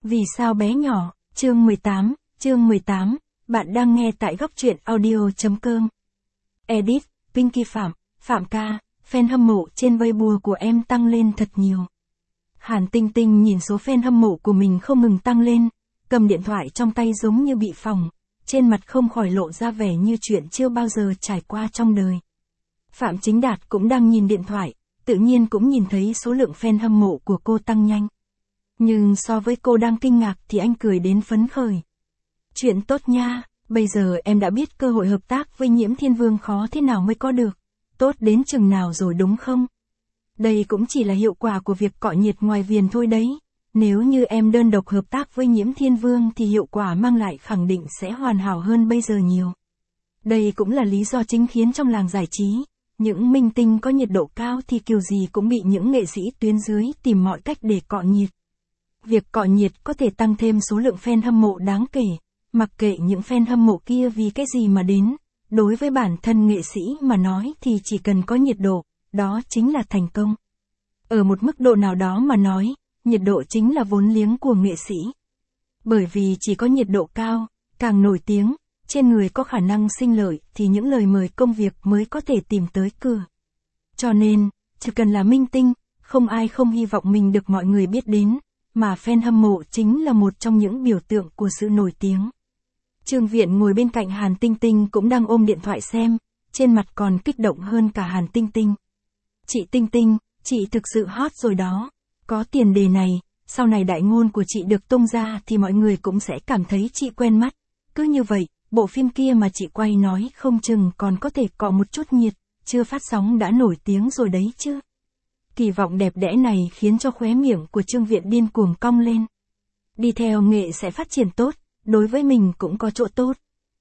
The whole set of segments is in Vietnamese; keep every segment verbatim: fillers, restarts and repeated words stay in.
Vì sao bé nhỏ, chương mười tám, chương mười tám, bạn đang nghe tại góc truyện audio.com. Edit, Pinky Phạm, Phạm ca, fan hâm mộ trên Weibo của em tăng lên thật nhiều. Hàn Tinh Tinh nhìn số fan hâm mộ của mình không ngừng tăng lên, cầm điện thoại trong tay giống như bị phỏng, trên mặt không khỏi lộ ra vẻ như chuyện chưa bao giờ trải qua trong đời. Phạm Chính Đạt cũng đang nhìn điện thoại, tự nhiên cũng nhìn thấy số lượng fan hâm mộ của cô tăng nhanh. Nhưng so với cô đang kinh ngạc thì anh cười đến phấn khởi. Chuyện tốt nha, bây giờ em đã biết cơ hội hợp tác với Nhiễm Thiên Vương khó thế nào mới có được. Tốt đến chừng nào rồi đúng không? Đây cũng chỉ là hiệu quả của việc cọ nhiệt ngoài viền thôi đấy. Nếu như em đơn độc hợp tác với Nhiễm Thiên Vương thì hiệu quả mang lại khẳng định sẽ hoàn hảo hơn bây giờ nhiều. Đây cũng là lý do chính khiến trong làng giải trí, những minh tinh có nhiệt độ cao thì kiểu gì cũng bị những nghệ sĩ tuyến dưới tìm mọi cách để cọ nhiệt. Việc cọ nhiệt có thể tăng thêm số lượng fan hâm mộ đáng kể, mặc kệ những fan hâm mộ kia vì cái gì mà đến, đối với bản thân nghệ sĩ mà nói thì chỉ cần có nhiệt độ, đó chính là thành công. Ở một mức độ nào đó mà nói, nhiệt độ chính là vốn liếng của nghệ sĩ. Bởi vì chỉ có nhiệt độ cao, càng nổi tiếng, trên người có khả năng sinh lợi thì những lời mời công việc mới có thể tìm tới cửa. Cho nên, chỉ cần là minh tinh, không ai không hy vọng mình được mọi người biết đến, mà fan hâm mộ chính là một trong những biểu tượng của sự nổi tiếng. Trương Viện ngồi bên cạnh Hàn Tinh Tinh cũng đang ôm điện thoại xem, trên mặt còn kích động hơn cả Hàn Tinh Tinh. Chị Tinh Tinh, chị thực sự hot rồi đó. Có tiền đề này, sau này đại ngôn của chị được tung ra thì mọi người cũng sẽ cảm thấy chị quen mắt. Cứ như vậy, bộ phim kia mà chị quay nói không chừng còn có thể cọ một chút nhiệt, chưa phát sóng đã nổi tiếng rồi đấy chứ. Kỳ vọng đẹp đẽ này khiến cho khóe miệng của Trương Viện điên cuồng cong lên. Đi theo nghệ sẽ phát triển tốt, đối với mình cũng có chỗ tốt.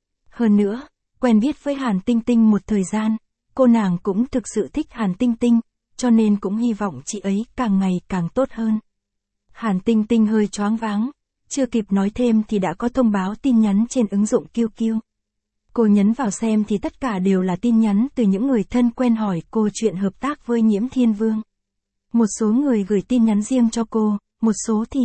Hơn nữa, quen biết với Hàn Tinh Tinh một thời gian, cô nàng cũng thực sự thích Hàn Tinh Tinh, cho nên cũng hy vọng chị ấy càng ngày càng tốt hơn. Hàn Tinh Tinh hơi choáng váng, chưa kịp nói thêm thì đã có thông báo tin nhắn trên ứng dụng Q Q. Cô nhấn vào xem thì tất cả đều là tin nhắn từ những người thân quen hỏi cô chuyện hợp tác với Nhiễm Thiên Vương. Một số người gửi tin nhắn riêng cho cô, một số thì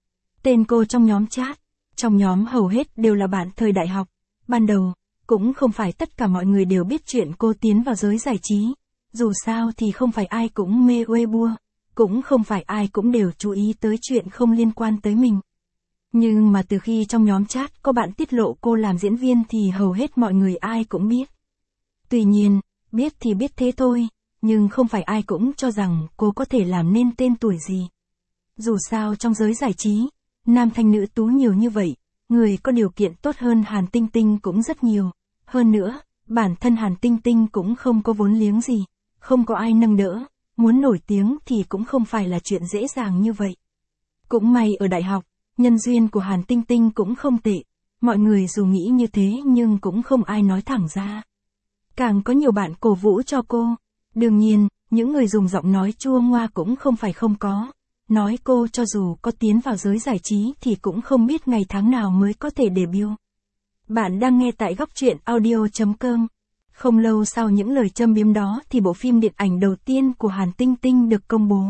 tên cô trong nhóm chat. Trong nhóm hầu hết đều là bạn thời đại học. Ban đầu, cũng không phải tất cả mọi người đều biết chuyện cô tiến vào giới giải trí. Dù sao thì không phải ai cũng mê Weibo, cũng không phải ai cũng đều chú ý tới chuyện không liên quan tới mình. Nhưng mà từ khi trong nhóm chat có bạn tiết lộ cô làm diễn viên thì hầu hết mọi người ai cũng biết. Tuy nhiên, biết thì biết thế thôi, nhưng không phải ai cũng cho rằng cô có thể làm nên tên tuổi gì. Dù sao trong giới giải trí, nam thanh nữ tú nhiều như vậy, người có điều kiện tốt hơn Hàn Tinh Tinh cũng rất nhiều. Hơn nữa, bản thân Hàn Tinh Tinh cũng không có vốn liếng gì, không có ai nâng đỡ, muốn nổi tiếng thì cũng không phải là chuyện dễ dàng như vậy. Cũng may ở đại học, nhân duyên của Hàn Tinh Tinh cũng không tệ, mọi người dù nghĩ như thế nhưng cũng không ai nói thẳng ra. Càng có nhiều bạn cổ vũ cho cô. Đương nhiên, những người dùng giọng nói chua ngoa cũng không phải không có. Nói cô cho dù có tiến vào giới giải trí thì cũng không biết ngày tháng nào mới có thể debut. Bạn đang nghe tại góc truyện audio.com. Không lâu sau những lời châm biếm đó thì bộ phim điện ảnh đầu tiên của Hàn Tinh Tinh được công bố.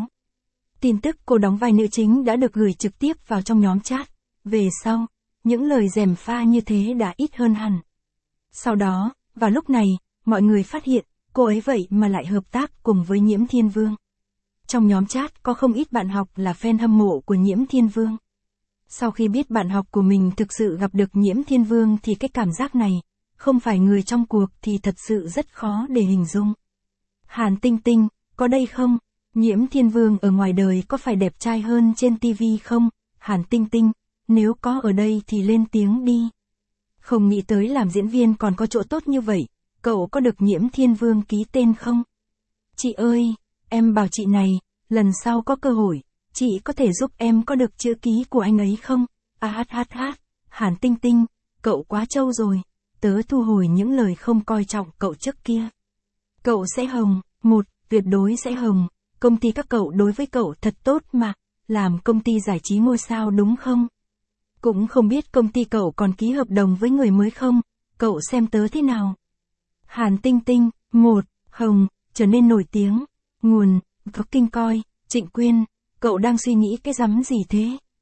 Tin tức cô đóng vai nữ chính đã được gửi trực tiếp vào trong nhóm chat. Về sau, những lời gièm pha như thế đã ít hơn hẳn. Sau đó, vào lúc này, mọi người phát hiện, cô ấy vậy mà lại hợp tác cùng với Nhiễm Thiên Vương. Trong nhóm chat có không ít bạn học là fan hâm mộ của Nhiễm Thiên Vương. Sau khi biết bạn học của mình thực sự gặp được Nhiễm Thiên Vương thì cái cảm giác này, không phải người trong cuộc thì thật sự rất khó để hình dung. Hàn Tinh Tinh, có đây không? Nhiễm Thiên Vương ở ngoài đời có phải đẹp trai hơn trên ti vi không? Hàn Tinh Tinh, nếu có ở đây thì lên tiếng đi. Không nghĩ tới làm diễn viên còn có chỗ tốt như vậy, cậu có được Nhiễm Thiên Vương ký tên không? Chị ơi, em bảo chị này, lần sau có cơ hội, chị có thể giúp em có được chữ ký của anh ấy không? À hát hát hát, Hàn Tinh Tinh, cậu quá trâu rồi, tớ thu hồi những lời không coi trọng cậu trước kia. Cậu sẽ hồng, một, tuyệt đối sẽ hồng, công ty các cậu đối với cậu thật tốt mà, làm công ty giải trí ngôi sao đúng không? Cũng không biết công ty cậu còn ký hợp đồng với người mới không, cậu xem tớ thế nào? Hàn Tinh Tinh, một, hồng, trở nên nổi tiếng, nguồn, có kinh coi, Trịnh Quyên, cậu đang suy nghĩ cái rắm gì thế?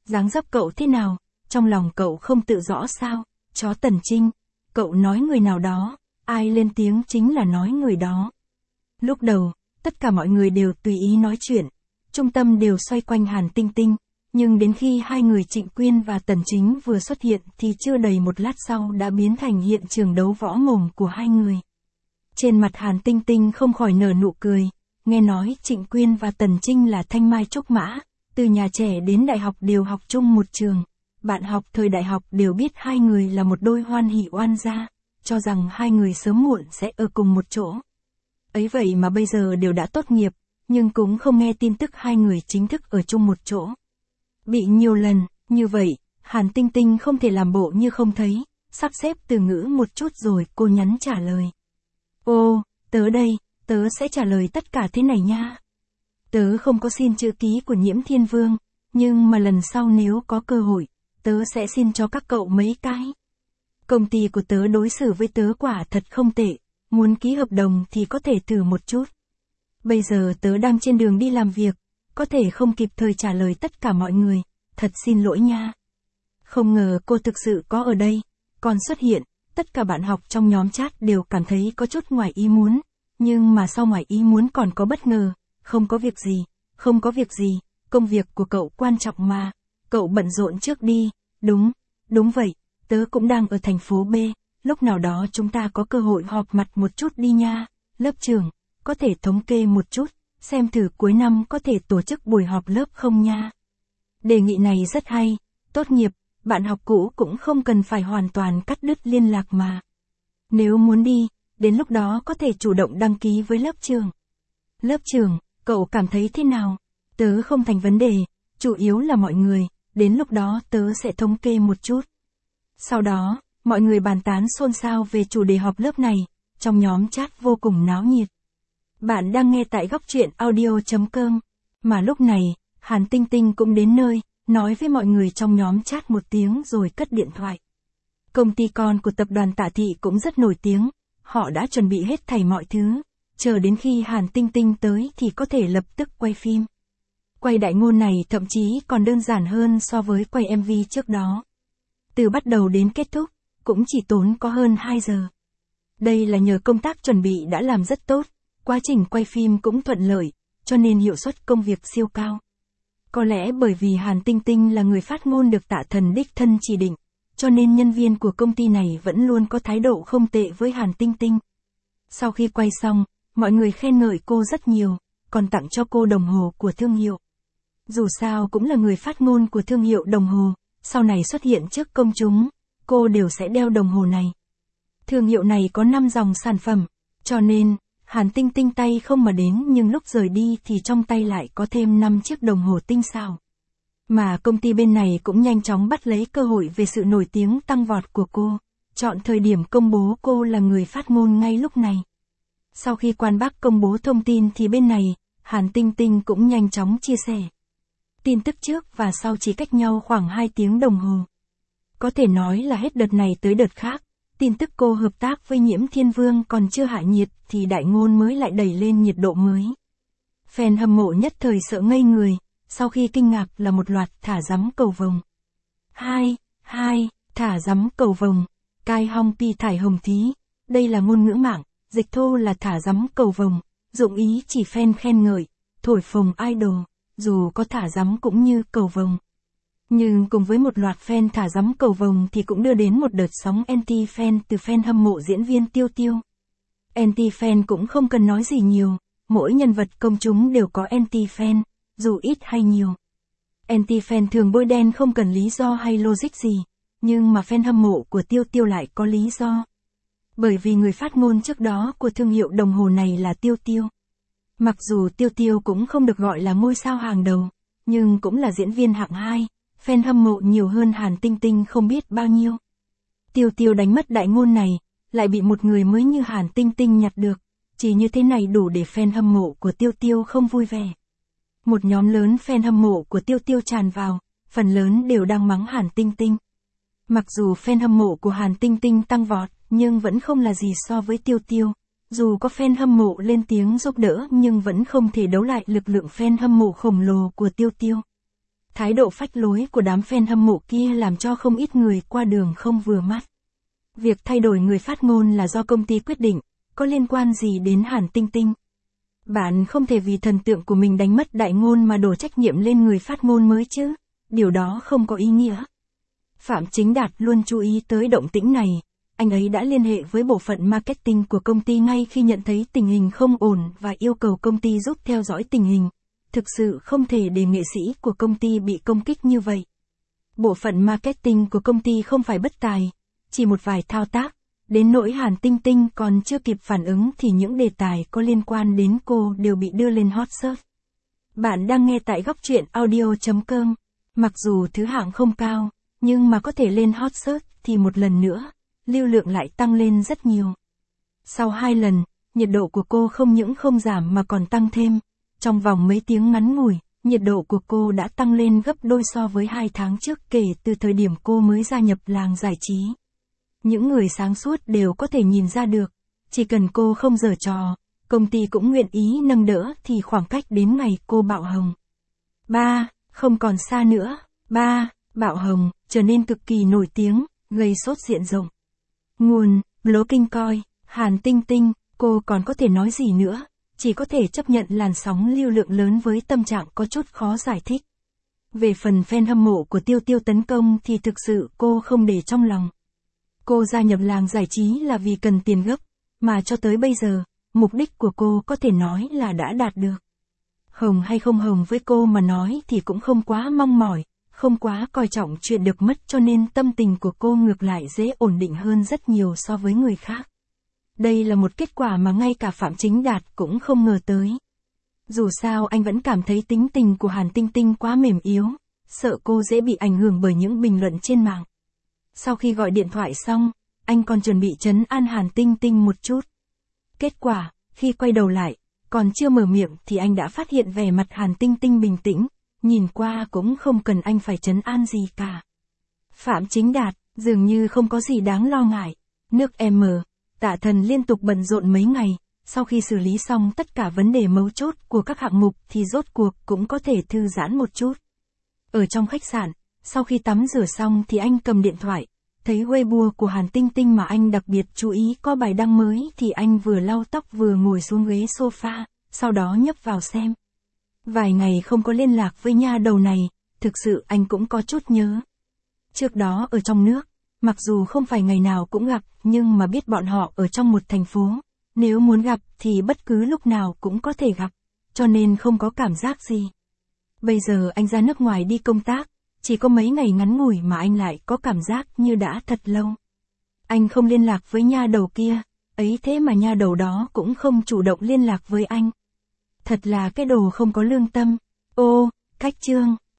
Dáng dấp cậu thế nào, trong lòng cậu không tự rõ sao, chó Tần Trinh, cậu nói người nào đó, ai lên tiếng chính là nói người đó. Lúc đầu, tất cả mọi người đều tùy ý nói chuyện, trung tâm đều xoay quanh Hàn Tinh Tinh, nhưng đến khi hai người Trịnh Quyên và Tần Chính vừa xuất hiện thì chưa đầy một lát sau đã biến thành hiện trường đấu võ mồm của hai người. Trên mặt Hàn Tinh Tinh không khỏi nở nụ cười, nghe nói Trịnh Quyên và Tần Trinh là thanh mai trúc mã, từ nhà trẻ đến đại học đều học chung một trường, bạn học thời đại học đều biết hai người là một đôi hoan hỷ oan gia, cho rằng hai người sớm muộn sẽ ở cùng một chỗ. Ấy vậy mà bây giờ đều đã tốt nghiệp, nhưng cũng không nghe tin tức hai người chính thức ở chung một chỗ. Bị nhiều lần, như vậy, Hàn Tinh Tinh không thể làm bộ như không thấy, sắp xếp từ ngữ một chút rồi cô nhắn trả lời. Ô, tớ đây, tớ sẽ trả lời tất cả thế này nha. Tớ không có xin chữ ký của Nhiễm Thiên Vương, nhưng mà lần sau nếu có cơ hội, tớ sẽ xin cho các cậu mấy cái. Công ty của tớ đối xử với tớ quả thật không tệ, muốn ký hợp đồng thì có thể thử một chút. Bây giờ tớ đang trên đường đi làm việc, có thể không kịp thời trả lời tất cả mọi người, thật xin lỗi nha. Không ngờ cô thực sự có ở đây, còn xuất hiện, tất cả bạn học trong nhóm chat đều cảm thấy có chút ngoài ý muốn, nhưng mà sau ngoài ý muốn còn có bất ngờ, không có việc gì, không có việc gì, công việc của cậu quan trọng mà, cậu bận rộn trước đi, đúng, đúng vậy, tớ cũng đang ở thành phố B, lúc nào đó chúng ta có cơ hội họp mặt một chút đi nha, lớp trưởng, có thể thống kê một chút, xem thử cuối năm có thể tổ chức buổi họp lớp không nha. Đề nghị này rất hay, tốt nghiệp, bạn học cũ cũng không cần phải hoàn toàn cắt đứt liên lạc mà. Nếu muốn đi, đến lúc đó có thể chủ động đăng ký với lớp trưởng. Lớp trưởng, cậu cảm thấy thế nào? Tớ không thành vấn đề, chủ yếu là mọi người, đến lúc đó tớ sẽ thống kê một chút. Sau đó, mọi người bàn tán xôn xao về chủ đề họp lớp này, trong nhóm chat vô cùng náo nhiệt. Bạn đang nghe tại góc truyện audio chấm com, mà lúc này, Hàn Tinh Tinh cũng đến nơi, nói với mọi người trong nhóm chat một tiếng rồi cất điện thoại. Công ty con của tập đoàn Tạ Thị cũng rất nổi tiếng, họ đã chuẩn bị hết thảy mọi thứ, chờ đến khi Hàn Tinh Tinh tới thì có thể lập tức quay phim. Quay đại ngôn này thậm chí còn đơn giản hơn so với quay em vê trước đó. Từ bắt đầu đến kết thúc, cũng chỉ tốn có hơn hai giờ. Đây là nhờ công tác chuẩn bị đã làm rất tốt, quá trình quay phim cũng thuận lợi, cho nên hiệu suất công việc siêu cao. Có lẽ bởi vì Hàn Tinh Tinh là người phát ngôn được Tạ Thần đích thân chỉ định, cho nên nhân viên của công ty này vẫn luôn có thái độ không tệ với Hàn Tinh Tinh. Sau khi quay xong, mọi người khen ngợi cô rất nhiều, còn tặng cho cô đồng hồ của thương hiệu. Dù sao cũng là người phát ngôn của thương hiệu đồng hồ, sau này xuất hiện trước công chúng, cô đều sẽ đeo đồng hồ này. Thương hiệu này có năm dòng sản phẩm, cho nên, Hàn Tinh Tinh tay không mà đến nhưng lúc rời đi thì trong tay lại có thêm năm chiếc đồng hồ tinh xảo. Mà công ty bên này cũng nhanh chóng bắt lấy cơ hội về sự nổi tiếng tăng vọt của cô, chọn thời điểm công bố cô là người phát ngôn ngay lúc này. Sau khi Quan Bắc công bố thông tin thì bên này, Hàn Tinh Tinh cũng nhanh chóng chia sẻ. Tin tức trước và sau chỉ cách nhau khoảng hai tiếng đồng hồ. Có thể nói là hết đợt này tới đợt khác, tin tức cô hợp tác với Nhiễm Thiên Vương còn chưa hạ nhiệt thì đại ngôn mới lại đẩy lên nhiệt độ mới. Fan hâm mộ nhất thời sợ ngây người, sau khi kinh ngạc là một loạt thả rắm cầu vồng. Hai, hai, thả rắm cầu vồng, cai hong pi thải hồng thí, đây là ngôn ngữ mạng, dịch thô là thả rắm cầu vồng, dụng ý chỉ fan khen ngợi, thổi phồng idol, dù có thả rắm cũng như cầu vồng. Nhưng cùng với một loạt fan thả rắm cầu vồng thì cũng đưa đến một đợt sóng anti-fan từ fan hâm mộ diễn viên Tiêu Tiêu. Anti-fan cũng không cần nói gì nhiều, mỗi nhân vật công chúng đều có anti-fan, dù ít hay nhiều. Anti-fan thường bôi đen không cần lý do hay logic gì, nhưng mà fan hâm mộ của Tiêu Tiêu lại có lý do. Bởi vì người phát ngôn trước đó của thương hiệu đồng hồ này là Tiêu Tiêu. Mặc dù Tiêu Tiêu cũng không được gọi là ngôi sao hàng đầu, nhưng cũng là diễn viên hạng hai, fan hâm mộ nhiều hơn Hàn Tinh Tinh không biết bao nhiêu. Tiêu Tiêu đánh mất đại ngôn này, lại bị một người mới như Hàn Tinh Tinh nhặt được, chỉ như thế này đủ để fan hâm mộ của Tiêu Tiêu không vui vẻ. Một nhóm lớn fan hâm mộ của Tiêu Tiêu tràn vào, phần lớn đều đang mắng Hàn Tinh Tinh. Mặc dù fan hâm mộ của Hàn Tinh Tinh tăng vọt, nhưng vẫn không là gì so với Tiêu Tiêu. Dù có fan hâm mộ lên tiếng giúp đỡ nhưng vẫn không thể đấu lại lực lượng fan hâm mộ khổng lồ của Tiêu Tiêu. Thái độ phách lối của đám fan hâm mộ kia làm cho không ít người qua đường không vừa mắt. Việc thay đổi người phát ngôn là do công ty quyết định, có liên quan gì đến Hàn Tinh Tinh. Bạn không thể vì thần tượng của mình đánh mất đại ngôn mà đổ trách nhiệm lên người phát ngôn mới chứ, điều đó không có ý nghĩa. Phạm Chính Đạt luôn chú ý tới động tĩnh này, anh ấy đã liên hệ với bộ phận marketing của công ty ngay khi nhận thấy tình hình không ổn và yêu cầu công ty giúp theo dõi tình hình. Thực sự không thể để nghệ sĩ của công ty bị công kích như vậy. Bộ phận marketing của công ty không phải bất tài, chỉ một vài thao tác, đến nỗi Hàn Tinh Tinh còn chưa kịp phản ứng thì những đề tài có liên quan đến cô đều bị đưa lên hot search. Bạn đang nghe tại góc truyện audio chấm com. Mặc dù thứ hạng không cao, nhưng mà có thể lên hot search thì một lần nữa, lưu lượng lại tăng lên rất nhiều. Sau hai lần, nhiệt độ của cô không những không giảm mà còn tăng thêm. Trong vòng mấy tiếng ngắn ngủi, nhiệt độ của cô đã tăng lên gấp đôi so với hai tháng trước kể từ thời điểm cô mới gia nhập làng giải trí. Những người sáng suốt đều có thể nhìn ra được, chỉ cần cô không giở trò, công ty cũng nguyện ý nâng đỡ thì khoảng cách đến ngày cô bạo hồng. ba. Không còn xa nữa. ba. Bạo hồng, trở nên cực kỳ nổi tiếng, gây sốt diện rộng. Nguồn, Lố Kinh Coi, Hàn Tinh Tinh, cô còn có thể nói gì nữa, chỉ có thể chấp nhận làn sóng lưu lượng lớn với tâm trạng có chút khó giải thích. Về phần fan hâm mộ của Tiêu Tiêu tấn công thì thực sự cô không để trong lòng. Cô gia nhập làng giải trí là vì cần tiền gấp, mà cho tới bây giờ, mục đích của cô có thể nói là đã đạt được. Hồng hay không hồng với cô mà nói thì cũng không quá mong mỏi, không quá coi trọng chuyện được mất cho nên tâm tình của cô ngược lại dễ ổn định hơn rất nhiều so với người khác. Đây là một kết quả mà ngay cả Phạm Chính Đạt cũng không ngờ tới. Dù sao anh vẫn cảm thấy tính tình của Hàn Tinh Tinh quá mềm yếu, sợ cô dễ bị ảnh hưởng bởi những bình luận trên mạng. Sau khi gọi điện thoại xong, anh còn chuẩn bị trấn an Hàn Tinh Tinh một chút. Kết quả, khi quay đầu lại, còn chưa mở miệng thì anh đã phát hiện vẻ mặt Hàn Tinh Tinh bình tĩnh, nhìn qua cũng không cần anh phải trấn an gì cả. Phạm Chính Đạt, dường như không có gì đáng lo ngại. Nước M, Tạ Thần liên tục bận rộn mấy ngày, sau khi xử lý xong tất cả vấn đề mấu chốt của các hạng mục thì rốt cuộc cũng có thể thư giãn một chút. Ở trong khách sạn, sau khi tắm rửa xong thì anh cầm điện thoại, thấy Weibo của Hàn Tinh Tinh mà anh đặc biệt chú ý có bài đăng mới thì anh vừa lau tóc vừa ngồi xuống ghế sofa, sau đó nhấp vào xem. Vài ngày không có liên lạc với nha đầu này, thực sự anh cũng có chút nhớ. Trước đó ở trong nước, mặc dù không phải ngày nào cũng gặp, nhưng mà biết bọn họ ở trong một thành phố, nếu muốn gặp thì bất cứ lúc nào cũng có thể gặp, cho nên không có cảm giác gì. Bây giờ anh ra nước ngoài đi công tác, chỉ có mấy ngày ngắn ngủi mà anh lại có cảm giác như đã thật lâu. Anh không liên lạc với nha đầu kia, ấy thế mà nha đầu đó cũng không chủ động liên lạc với anh. Thật là cái đồ không có lương tâm. Ô, cách chương.